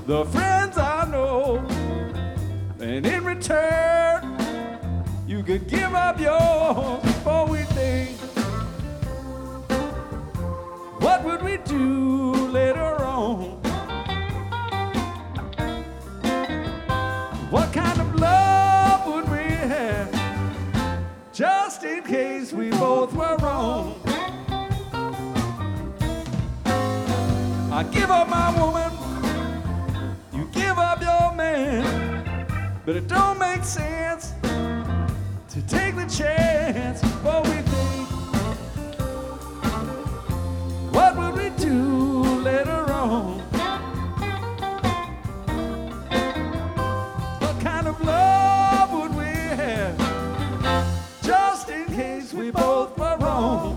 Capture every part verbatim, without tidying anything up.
the friends I know. And in return, you could give up yours before we think. What would we do later on? What kind of love would we have, just in case we both were wrong? I give up my woman, you give up your man, but it don't make sense to take the chance before we think. What would we do later on? What kind of love would we have, just in case we both were wrong?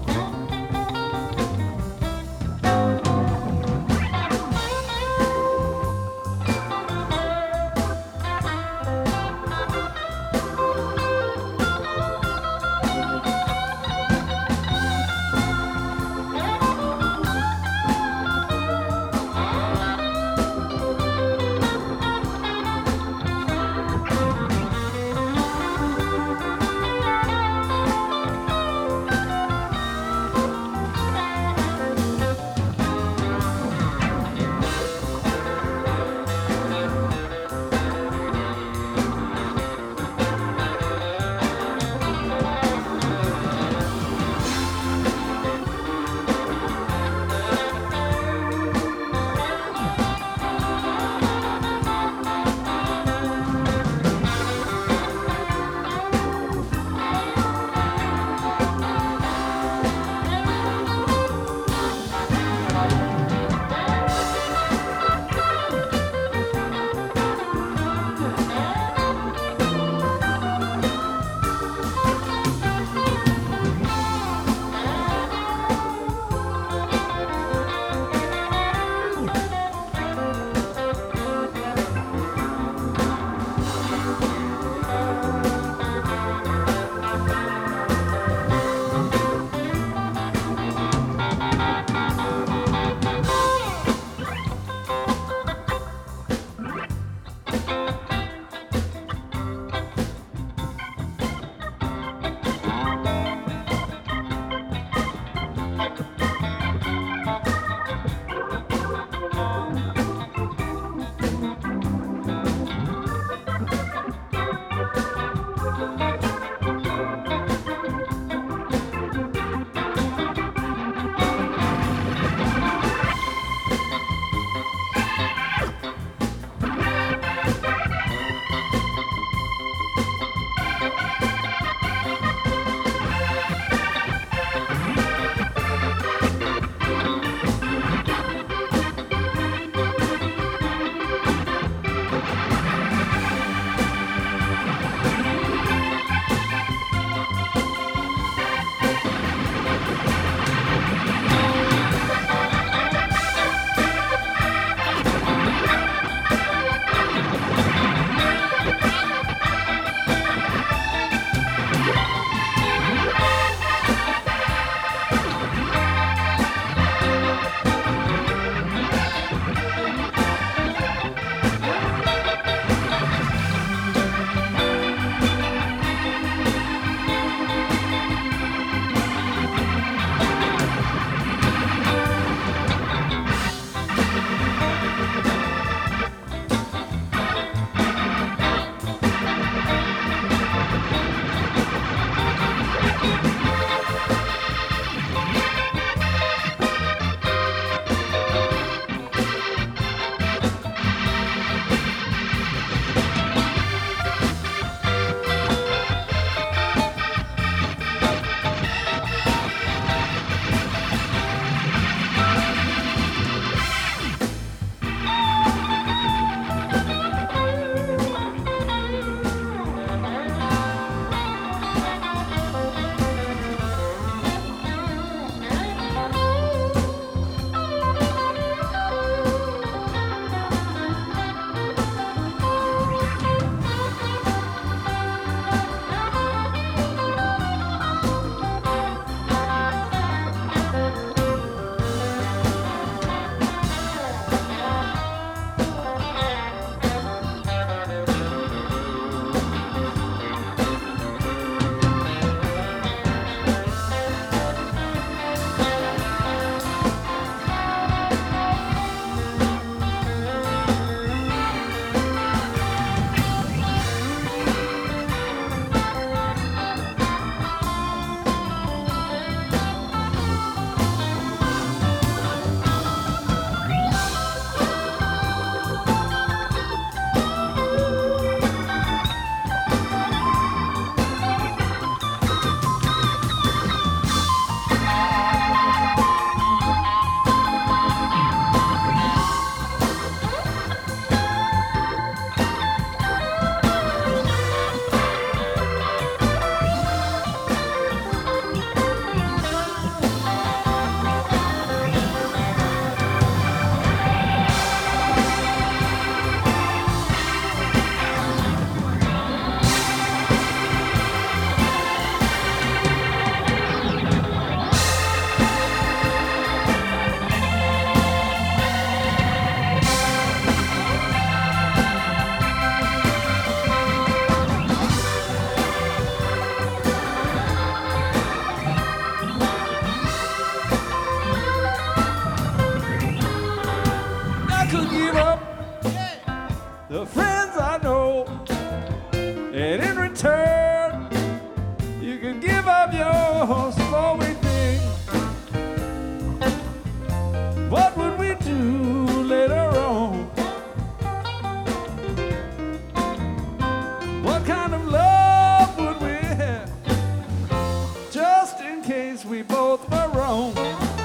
in case we both were wrong.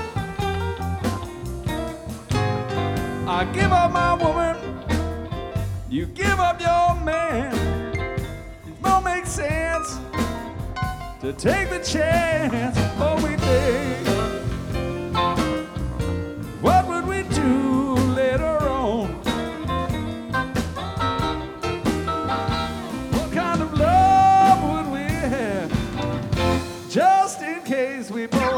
I give up my woman, you give up your man. It won't make sense to take the chance. What we did, what would we do later on? What kind of love would we have, just in case we both